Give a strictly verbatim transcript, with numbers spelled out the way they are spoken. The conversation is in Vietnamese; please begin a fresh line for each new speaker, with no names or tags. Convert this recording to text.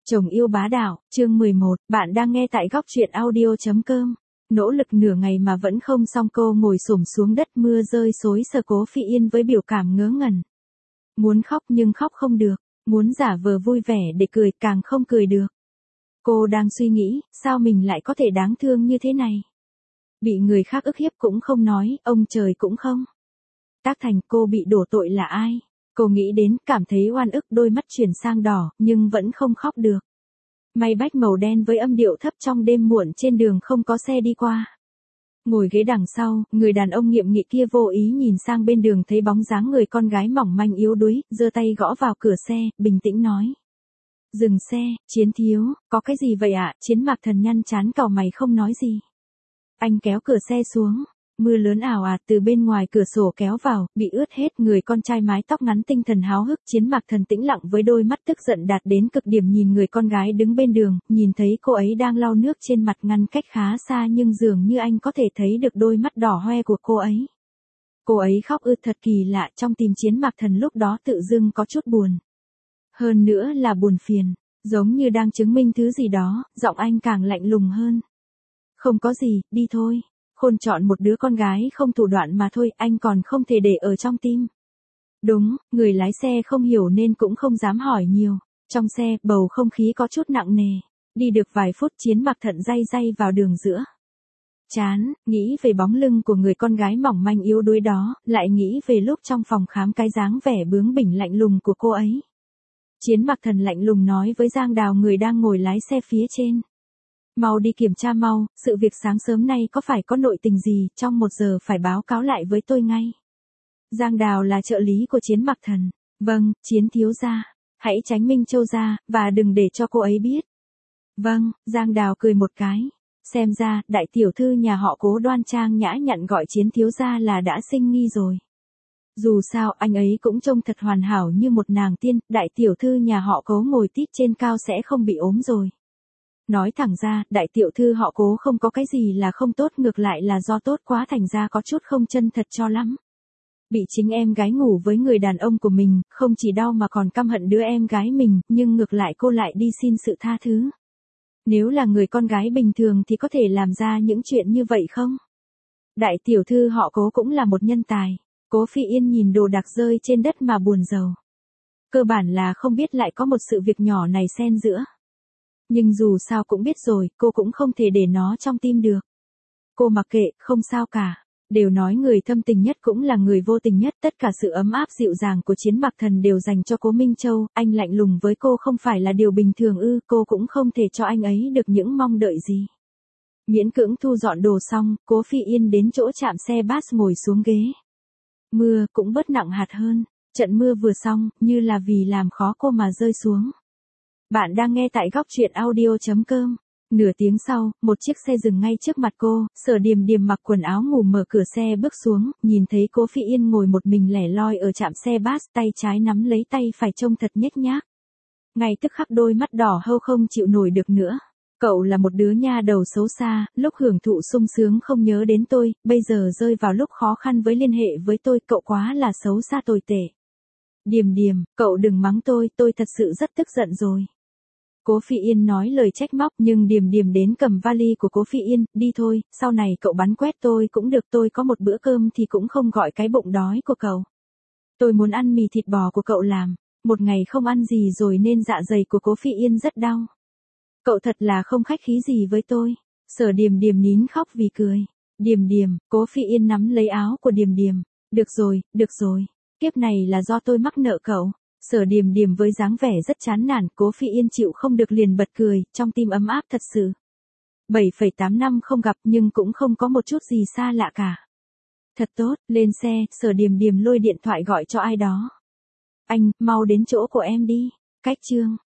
Chồng yêu bá đạo, chương mười một, bạn đang nghe tại góc truyện audio chấm com. Nỗ lực nửa ngày mà vẫn không xong, cô ngồi xổm xuống đất, mưa rơi xối xờ. Cố Phi Yên với biểu cảm ngớ ngẩn. Muốn khóc nhưng khóc không được, muốn giả vờ vui vẻ để cười càng không cười được. Cô đang suy nghĩ, sao mình lại có thể đáng thương như thế này? Bị người khác ức hiếp cũng không nói, ông trời cũng không. Tác thành cô bị đổ tội là ai? Cô nghĩ đến, cảm thấy oan ức, đôi mắt chuyển sang đỏ, nhưng vẫn không khóc được. May bách màu đen với âm điệu thấp trong đêm muộn, trên đường không có xe đi qua. Ngồi ghế đằng sau, người đàn ông nhiệm nghị kia vô ý nhìn sang bên đường, thấy bóng dáng người con gái mỏng manh yếu đuối, giơ tay gõ vào cửa xe, bình tĩnh nói. Dừng xe, Chiến thiếu, có cái gì vậy ạ? Chiến Mạc Thần nhăn trán cau mày không nói gì. Anh kéo cửa xe xuống. Mưa lớn ảo ạt từ bên ngoài cửa sổ kéo vào, bị ướt hết. Người con trai mái tóc ngắn tinh thần háo hức. Chiến Mạc Thần tĩnh lặng với đôi mắt tức giận đạt đến cực điểm nhìn người con gái đứng bên đường, nhìn thấy cô ấy đang lau nước trên mặt, ngăn cách khá xa nhưng dường như anh có thể thấy được đôi mắt đỏ hoe của cô ấy. Cô ấy khóc ư? Thật kỳ lạ, trong tim Chiến Mạc Thần lúc đó tự dưng có chút buồn. Hơn nữa là buồn phiền, giống như đang chứng minh thứ gì đó, giọng anh càng lạnh lùng hơn. Không có gì, đi thôi. Khôn chọn một đứa con gái không thủ đoạn mà thôi, anh còn không thể để ở trong tim. Đúng, người lái xe không hiểu nên cũng không dám hỏi nhiều. Trong xe, bầu không khí có chút nặng nề. Đi được vài phút, Chiến Mạc Thần day day vào đường giữa. Chán, nghĩ về bóng lưng của người con gái mỏng manh yếu đuối đó, lại nghĩ về lúc trong phòng khám, cái dáng vẻ bướng bỉnh lạnh lùng của cô ấy. Chiến Mạc Thần lạnh lùng nói với Giang Đào, người đang ngồi lái xe phía trên. Mau đi kiểm tra mau, sự việc sáng sớm nay có phải có nội tình gì, trong một giờ phải báo cáo lại với tôi ngay. Giang Đào là trợ lý của Chiến Mạc Thần. Vâng, Chiến thiếu gia. Hãy tránh Minh Châu ra, và đừng để cho cô ấy biết. Vâng, Giang Đào cười một cái. Xem ra, đại tiểu thư nhà họ Cố đoan trang nhã nhặn gọi Chiến thiếu gia là đã sinh nghi rồi. Dù sao, anh ấy cũng trông thật hoàn hảo như một nàng tiên, đại tiểu thư nhà họ Cố ngồi tít trên cao sẽ không bị ốm rồi. Nói thẳng ra, đại tiểu thư họ Cố không có cái gì là không tốt, ngược lại là do tốt quá thành ra có chút không chân thật cho lắm. Bị chính em gái ngủ với người đàn ông của mình, không chỉ đau mà còn căm hận đứa em gái mình, nhưng ngược lại cô lại đi xin sự tha thứ. Nếu là người con gái bình thường thì có thể làm ra những chuyện như vậy không? Đại tiểu thư họ Cố cũng là một nhân tài. Cố Phi Yên nhìn đồ đạc rơi trên đất mà buồn rầu. Cơ bản là không biết lại có một sự việc nhỏ này xen giữa. Nhưng dù sao cũng biết rồi, cô cũng không thể để nó trong tim được. Cô mặc kệ, không sao cả. Đều nói người thâm tình nhất cũng là người vô tình nhất, tất cả sự ấm áp dịu dàng của Chiến Mạc Thần đều dành cho Cố Minh Châu, anh lạnh lùng với cô không phải là điều bình thường ư? Cô cũng không thể cho anh ấy được những mong đợi gì. Miễn cưỡng thu dọn đồ xong, Cố Phi Yên đến chỗ trạm xe bus ngồi xuống ghế. Mưa cũng bớt nặng hạt hơn, trận mưa vừa xong, như là vì làm khó cô mà rơi xuống. Bạn đang nghe tại góc truyện audio chấm com. Nửa tiếng sau, một chiếc xe dừng ngay trước mặt cô, Sở Điềm Điềm mặc quần áo ngủ mở cửa xe bước xuống, nhìn thấy Cố Phi Yên ngồi một mình lẻ loi ở trạm xe bus, tay trái nắm lấy tay phải trông thật nhếch nhác. Ngay tức khắc đôi mắt đỏ hâu không chịu nổi được nữa. Cậu là một đứa nha đầu xấu xa, lúc hưởng thụ sung sướng không nhớ đến tôi, bây giờ rơi vào lúc khó khăn với liên hệ với tôi, cậu quá là xấu xa tồi tệ. Điềm Điềm, cậu đừng mắng tôi, tôi thật sự rất tức giận rồi. Cố Phi Yên nói lời trách móc, nhưng Điềm Điềm đến cầm vali của Cố Phi Yên, đi thôi, sau này cậu bắn quét tôi cũng được, tôi có một bữa cơm thì cũng không gọi cái bụng đói của cậu. Tôi muốn ăn mì thịt bò của cậu làm, một ngày không ăn gì rồi nên dạ dày của Cố Phi Yên rất đau. Cậu thật là không khách khí gì với tôi. Sở Điềm Điềm nín khóc vì cười. Điềm Điềm, Cố Phi Yên nắm lấy áo của Điềm Điềm. Được rồi, được rồi, kiếp này là do tôi mắc nợ cậu. Sở Điềm Điềm với dáng vẻ rất chán nản, Cố Phi Yên chịu không được liền bật cười, trong tim ấm áp thật sự. bảy phẩy tám năm không gặp nhưng cũng không có một chút gì xa lạ cả. Thật tốt, lên xe, Sở Điềm Điềm lôi điện thoại gọi cho ai đó. Anh, mau đến chỗ của em đi. Cách chương.